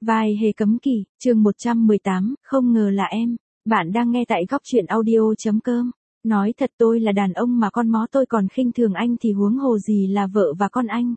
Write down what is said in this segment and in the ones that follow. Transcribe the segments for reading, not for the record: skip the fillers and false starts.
Vai hề cấm kỵ, chương 118, không ngờ là em. Bạn đang nghe tại góc truyện audio.com. Nói thật tôi là đàn ông mà con mó tôi còn khinh thường anh thì huống hồ gì là vợ và con anh.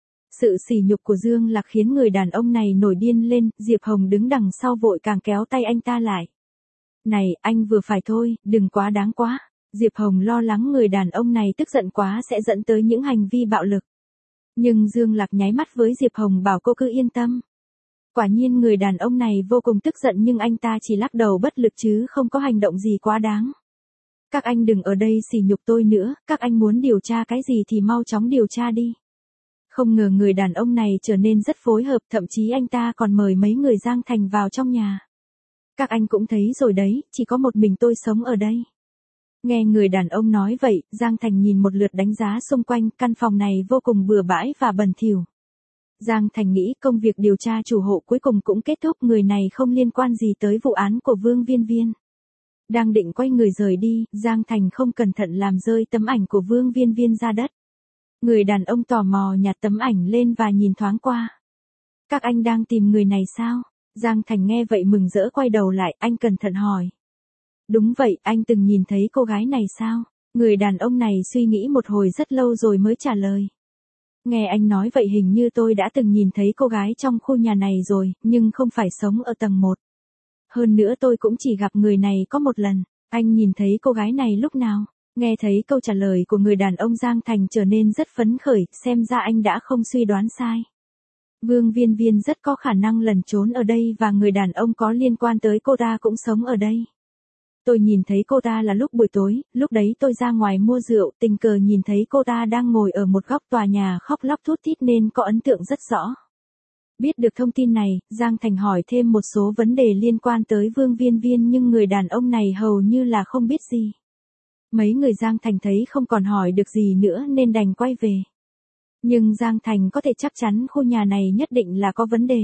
Sự sỉ nhục của Dương Lạc khiến người đàn ông này nổi điên lên, Diệp Hồng đứng đằng sau vội càng kéo tay anh ta lại. Này, anh vừa phải thôi, đừng quá đáng quá. Diệp Hồng lo lắng người đàn ông này tức giận quá sẽ dẫn tới những hành vi bạo lực. Nhưng Dương Lạc nháy mắt với Diệp Hồng bảo cô cứ yên tâm. Quả nhiên người đàn ông này vô cùng tức giận nhưng anh ta chỉ lắc đầu bất lực chứ không có hành động gì quá đáng. Các anh đừng ở đây sỉ nhục tôi nữa, các anh muốn điều tra cái gì thì mau chóng điều tra đi. Không ngờ người đàn ông này trở nên rất phối hợp, thậm chí anh ta còn mời mấy người Giang Thành vào trong nhà. Các anh cũng thấy rồi đấy, chỉ có một mình tôi sống ở đây. Nghe người đàn ông nói vậy, Giang Thành nhìn một lượt đánh giá xung quanh, căn phòng này vô cùng bừa bãi và bẩn thỉu. Giang Thành nghĩ công việc điều tra chủ hộ cuối cùng cũng kết thúc, người này không liên quan gì tới vụ án của Vương Viên Viên. Đang định quay người rời đi, Giang Thành không cẩn thận làm rơi tấm ảnh của Vương Viên Viên ra đất. Người đàn ông tò mò nhặt tấm ảnh lên và nhìn thoáng qua. Các anh đang tìm người này sao? Giang Thành nghe vậy mừng rỡ quay đầu lại, anh cẩn thận hỏi. Đúng vậy, anh từng nhìn thấy cô gái này sao? Người đàn ông này suy nghĩ một hồi rất lâu rồi mới trả lời. Nghe anh nói vậy hình như tôi đã từng nhìn thấy cô gái trong khu nhà này rồi, nhưng không phải sống ở tầng 1. Hơn nữa tôi cũng chỉ gặp người này có một lần. Anh nhìn thấy cô gái này lúc nào? Nghe thấy câu trả lời của người đàn ông, Giang Thành trở nên rất phấn khởi, xem ra anh đã không suy đoán sai. Vương Viên Viên rất có khả năng lẩn trốn ở đây và người đàn ông có liên quan tới cô ta cũng sống ở đây. Tôi nhìn thấy cô ta là lúc buổi tối, lúc đấy tôi ra ngoài mua rượu, tình cờ nhìn thấy cô ta đang ngồi ở một góc tòa nhà khóc lóc thút thít nên có ấn tượng rất rõ. Biết được thông tin này, Giang Thành hỏi thêm một số vấn đề liên quan tới Vương Viên Viên nhưng người đàn ông này hầu như là không biết gì. Mấy người Giang Thành thấy không còn hỏi được gì nữa nên đành quay về. Nhưng Giang Thành có thể chắc chắn khu nhà này nhất định là có vấn đề.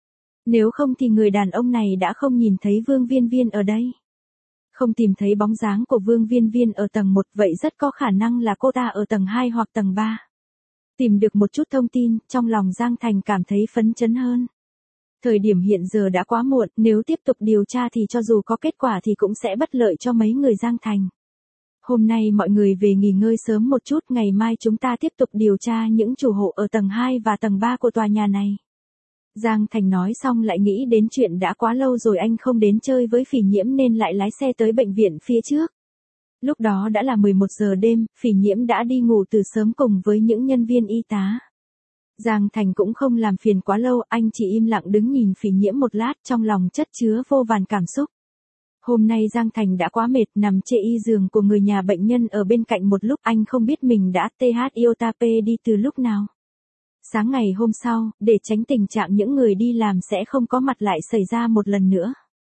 Nếu không thì người đàn ông này đã không nhìn thấy Vương Viên Viên ở đây. Không tìm thấy bóng dáng của Vương Viên Viên ở tầng 1 vậy rất có khả năng là cô ta ở tầng 2 hoặc tầng 3. Tìm được một chút thông tin, trong lòng Giang Thành cảm thấy phấn chấn hơn. Thời điểm hiện giờ đã quá muộn, nếu tiếp tục điều tra thì cho dù có kết quả thì cũng sẽ bất lợi cho mấy người Giang Thành. Hôm nay mọi người về nghỉ ngơi sớm một chút, ngày mai chúng ta tiếp tục điều tra những chủ hộ ở tầng 2 và tầng 3 của tòa nhà này. Giang Thành nói xong lại nghĩ đến chuyện đã quá lâu rồi anh không đến chơi với Phỉ Nhiễm nên lại lái xe tới bệnh viện phía trước. Lúc đó đã là 11 giờ đêm, Phỉ Nhiễm đã đi ngủ từ sớm cùng với những nhân viên y tá. Giang Thành cũng không làm phiền quá lâu, anh chỉ im lặng đứng nhìn Phỉ Nhiễm một lát, trong lòng chất chứa vô vàn cảm xúc. Hôm nay Giang Thành đã quá mệt, nằm chê y giường của người nhà bệnh nhân ở bên cạnh một lúc, anh không biết mình đã THIOTP đi từ lúc nào. Sáng ngày hôm sau, để tránh tình trạng những người đi làm sẽ không có mặt lại xảy ra một lần nữa.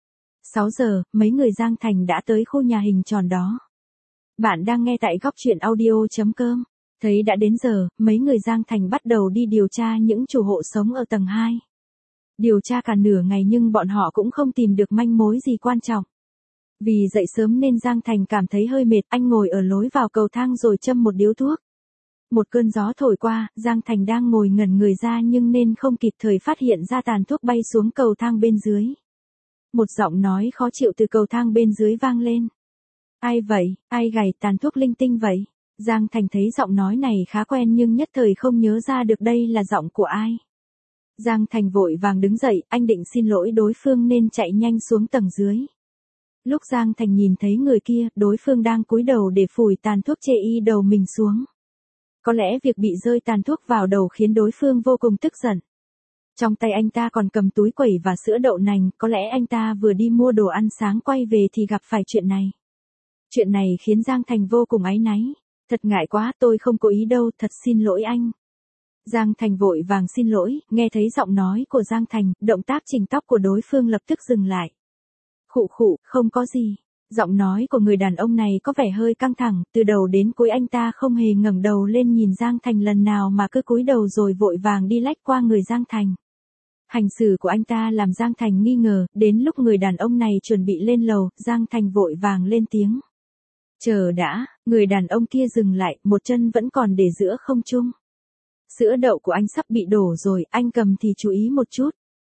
6 giờ, mấy người Giang Thành đã tới khu nhà hình tròn đó. Bạn đang nghe tại góc truyện audio.com. Thấy đã đến giờ, mấy người Giang Thành bắt đầu đi điều tra những chủ hộ sống ở tầng 2. Điều tra cả nửa ngày nhưng bọn họ cũng không tìm được manh mối gì quan trọng. Vì dậy sớm nên Giang Thành cảm thấy hơi mệt, anh ngồi ở lối vào cầu thang rồi châm một điếu thuốc. Một cơn gió thổi qua, Giang Thành đang ngồi ngẩn người ra nhưng nên không kịp thời phát hiện ra tàn thuốc bay xuống cầu thang bên dưới. Một giọng nói khó chịu từ cầu thang bên dưới vang lên. Ai vậy, ai gảy tàn thuốc linh tinh vậy? Giang Thành thấy giọng nói này khá quen nhưng nhất thời không nhớ ra được đây là giọng của ai. Giang Thành vội vàng đứng dậy, anh định xin lỗi đối phương nên chạy nhanh xuống tầng dưới. Lúc Giang Thành nhìn thấy người kia, đối phương đang cúi đầu để phủi tàn thuốc chê y đầu mình xuống. Có lẽ việc bị rơi tàn thuốc vào đầu khiến đối phương vô cùng tức giận. Trong tay anh ta còn cầm túi quẩy và sữa đậu nành, có lẽ anh ta vừa đi mua đồ ăn sáng quay về thì gặp phải chuyện này. Chuyện này khiến Giang Thành vô cùng áy náy. Thật ngại quá, tôi không cố ý đâu, thật xin lỗi anh. Giang Thành vội vàng xin lỗi, nghe thấy giọng nói của Giang Thành, động tác chỉnh tóc của đối phương lập tức dừng lại. Khụ khụ, không có gì. Giọng nói của người đàn ông này có vẻ hơi căng thẳng, từ đầu đến cuối anh ta không hề ngẩng đầu lên nhìn Giang Thành lần nào mà cứ cúi đầu rồi vội vàng đi lách qua người Giang Thành. Hành xử của anh ta làm Giang Thành nghi ngờ, đến lúc người đàn ông này chuẩn bị lên lầu, Giang Thành vội vàng lên tiếng. Chờ đã, người đàn ông kia dừng lại, một chân vẫn còn để giữa không trung. Sữa đậu của anh sắp bị đổ rồi, anh cầm thì chú ý một chút.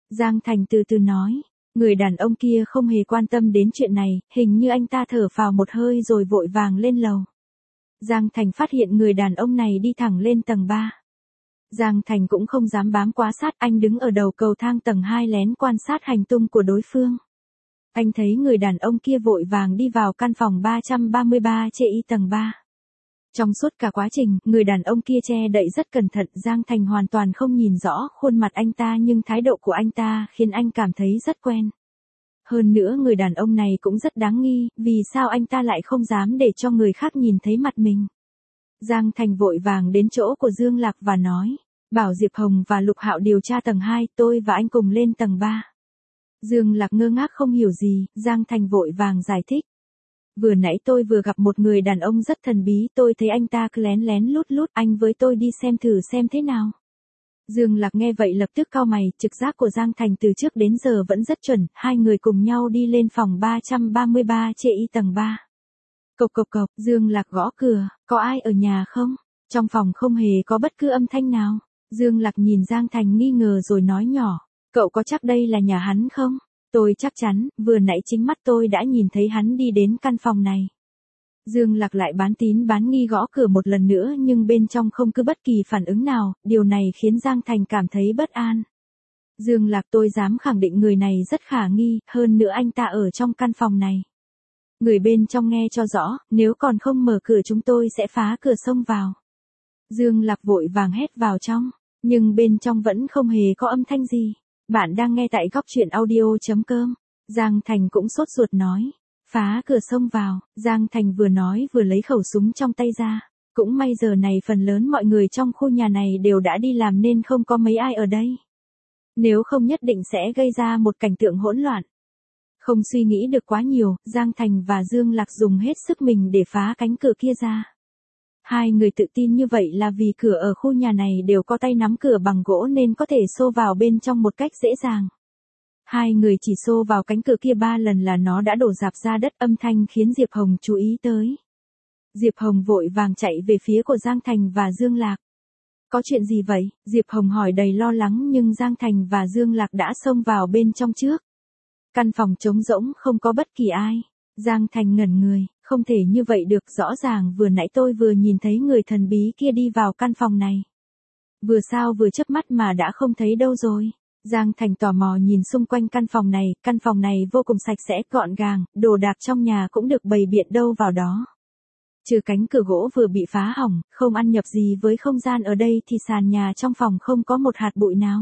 Giang Thành từ từ nói. Người đàn ông kia không hề quan tâm đến chuyện này, hình như anh ta thở phào một hơi rồi vội vàng lên lầu. Giang Thành phát hiện người đàn ông này đi thẳng lên tầng 3. Giang Thành cũng không dám bám quá sát, anh đứng ở đầu cầu thang tầng 2 lén quan sát hành tung của đối phương. Anh thấy người đàn ông kia vội vàng đi vào căn phòng 333 trên tầng 3. Trong suốt cả quá trình, người đàn ông kia che đậy rất cẩn thận, Giang Thành hoàn toàn không nhìn rõ khuôn mặt anh ta nhưng thái độ của anh ta khiến anh cảm thấy rất quen. Hơn nữa người đàn ông này cũng rất đáng nghi, vì sao anh ta lại không dám để cho người khác nhìn thấy mặt mình. Giang Thành vội vàng đến chỗ của Dương Lạc và nói, bảo Diệp Hồng và Lục Hạo điều tra tầng 2, tôi và anh cùng lên tầng 3. Dương Lạc ngơ ngác không hiểu gì, Giang Thành vội vàng giải thích. Vừa nãy tôi vừa gặp một người đàn ông rất thần bí, tôi thấy anh ta cứ lén lén lút lút, anh với tôi đi xem thử xem thế nào. Dương Lạc nghe vậy lập tức cau mày, trực giác của Giang Thành từ trước đến giờ vẫn rất chuẩn, hai người cùng nhau đi lên phòng 333 trên tầng 3. Cộc cộc cộc, Dương Lạc gõ cửa, có ai ở nhà không? Trong phòng không hề có bất cứ âm thanh nào. Dương Lạc nhìn Giang Thành nghi ngờ rồi nói nhỏ, cậu có chắc đây là nhà hắn không? Tôi chắc chắn, vừa nãy chính mắt tôi đã nhìn thấy hắn đi đến căn phòng này. Dương Lạc lại bán tín bán nghi gõ cửa một lần nữa nhưng bên trong không cứ bất kỳ phản ứng nào, điều này khiến Giang Thành cảm thấy bất an. Dương Lạc, tôi dám khẳng định người này rất khả nghi, hơn nữa anh ta ở trong căn phòng này. Người bên trong nghe cho rõ, nếu còn không mở cửa chúng tôi sẽ phá cửa xông vào. Dương Lạc vội vàng hét vào trong, nhưng bên trong vẫn không hề có âm thanh gì. Bạn đang nghe tại góc truyện audio.com. Giang Thành cũng sốt ruột nói. Phá cửa xông vào, Giang Thành vừa nói vừa lấy khẩu súng trong tay ra. Cũng may giờ này phần lớn mọi người trong khu nhà này đều đã đi làm nên không có mấy ai ở đây. Nếu không nhất định sẽ gây ra một cảnh tượng hỗn loạn. Không suy nghĩ được quá nhiều, Giang Thành và Dương Lạc dùng hết sức mình để phá cánh cửa kia ra. Hai người tự tin như vậy là vì cửa ở khu nhà này đều có tay nắm cửa bằng gỗ nên có thể xô vào bên trong một cách dễ dàng. Hai người chỉ xô vào cánh cửa kia 3 lần là nó đã đổ rạp ra đất, âm thanh khiến Diệp Hồng chú ý tới. Diệp Hồng vội vàng chạy về phía của Giang Thành và Dương Lạc. Có chuyện gì vậy? Diệp Hồng hỏi đầy lo lắng nhưng Giang Thành và Dương Lạc đã xông vào bên trong trước. Căn phòng trống rỗng không có bất kỳ ai. Giang Thành ngẩn người, không thể như vậy được, rõ ràng vừa nãy tôi vừa nhìn thấy người thần bí kia đi vào căn phòng này. Vừa sao vừa chớp mắt mà đã không thấy đâu rồi. Giang Thành tò mò nhìn xung quanh căn phòng này vô cùng sạch sẽ, gọn gàng, đồ đạc trong nhà cũng được bày biện đâu vào đó. Trừ cánh cửa gỗ vừa bị phá hỏng, không ăn nhập gì với không gian ở đây thì sàn nhà trong phòng không có một hạt bụi nào.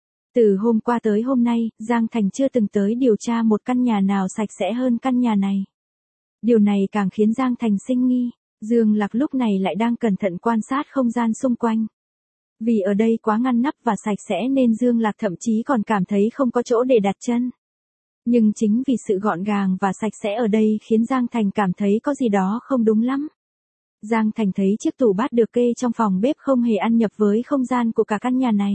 Từ hôm qua tới hôm nay, Giang Thành chưa từng tới điều tra một căn nhà nào sạch sẽ hơn căn nhà này. Điều này càng khiến Giang Thành sinh nghi. Dương Lạc lúc này lại đang cẩn thận quan sát không gian xung quanh. Vì ở đây quá ngăn nắp và sạch sẽ nên Dương Lạc thậm chí còn cảm thấy không có chỗ để đặt chân. Nhưng chính vì sự gọn gàng và sạch sẽ ở đây khiến Giang Thành cảm thấy có gì đó không đúng lắm. Giang Thành thấy chiếc tủ bát được kê trong phòng bếp không hề ăn nhập với không gian của cả căn nhà này.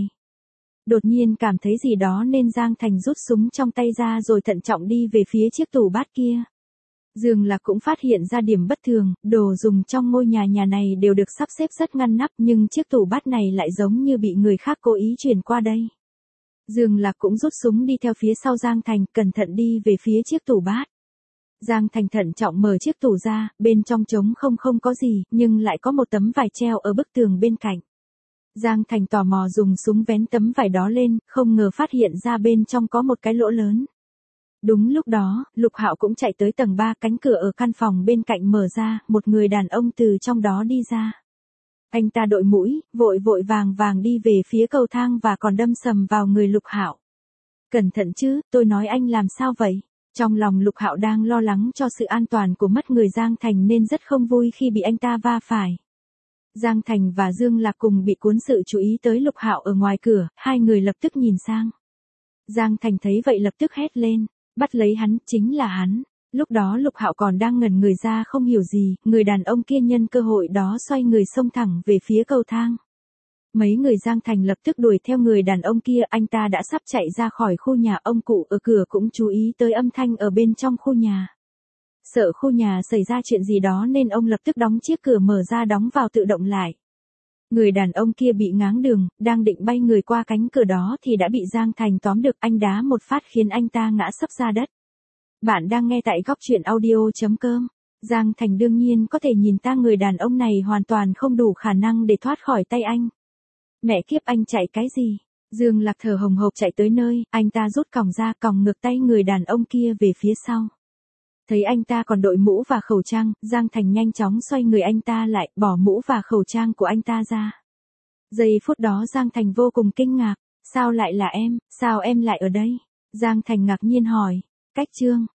Đột nhiên cảm thấy gì đó nên Giang Thành rút súng trong tay ra rồi thận trọng đi về phía chiếc tủ bát kia. Dương Lạc cũng phát hiện ra điểm bất thường, đồ dùng trong ngôi nhà này đều được sắp xếp rất ngăn nắp nhưng chiếc tủ bát này lại giống như bị người khác cố ý chuyển qua đây. Dương Lạc cũng rút súng đi theo phía sau Giang Thành, cẩn thận đi về phía chiếc tủ bát. Giang Thành thận trọng mở chiếc tủ ra, bên trong trống không có gì, nhưng lại có một tấm vải treo ở bức tường bên cạnh. Giang Thành tò mò dùng súng vén tấm vải đó lên, không ngờ phát hiện ra bên trong có một cái lỗ lớn. Đúng lúc đó, Lục Hạo cũng chạy tới tầng 3, cánh cửa ở căn phòng bên cạnh mở ra, một người đàn ông từ trong đó đi ra. Anh ta đội mũi, vội vàng đi về phía cầu thang và còn đâm sầm vào người Lục Hạo. Cẩn thận chứ, tôi nói anh làm sao vậy? Trong lòng Lục Hạo đang lo lắng cho sự an toàn của mất người Giang Thành nên rất không vui khi bị anh ta va phải. Giang Thành và Dương Lạc cùng bị cuốn sự chú ý tới Lục Hạo ở ngoài cửa, hai người lập tức nhìn sang. Giang Thành thấy vậy lập tức hét lên, bắt lấy hắn, chính là hắn. Lúc đó Lục Hạo còn đang ngẩn người ra không hiểu gì, người đàn ông kia nhân cơ hội đó xoay người xông thẳng về phía cầu thang. Mấy người Giang Thành lập tức đuổi theo người đàn ông kia, anh ta đã sắp chạy ra khỏi khu nhà, ông cụ ở cửa cũng chú ý tới âm thanh ở bên trong khu nhà. Sợ khu nhà xảy ra chuyện gì đó nên ông lập tức đóng chiếc cửa mở ra đóng vào tự động lại. Người đàn ông kia bị ngáng đường, đang định bay người qua cánh cửa đó thì đã bị Giang Thành tóm được, anh đá một phát khiến anh ta ngã sấp ra đất. Bạn đang nghe tại góc truyện audio.com. Giang Thành đương nhiên có thể nhìn ra người đàn ông này hoàn toàn không đủ khả năng để thoát khỏi tay anh. Mẹ kiếp, anh chạy cái gì? Dương Lạc thở hồng hộc chạy tới nơi, anh ta rút còng ra, còng ngược tay người đàn ông kia về phía sau. Thấy anh ta còn đội mũ và khẩu trang, Giang Thành nhanh chóng xoay người anh ta lại, bỏ mũ và khẩu trang của anh ta ra. Giây phút đó Giang Thành vô cùng kinh ngạc, sao lại là em, sao em lại ở đây? Giang Thành ngạc nhiên hỏi, cách Trương,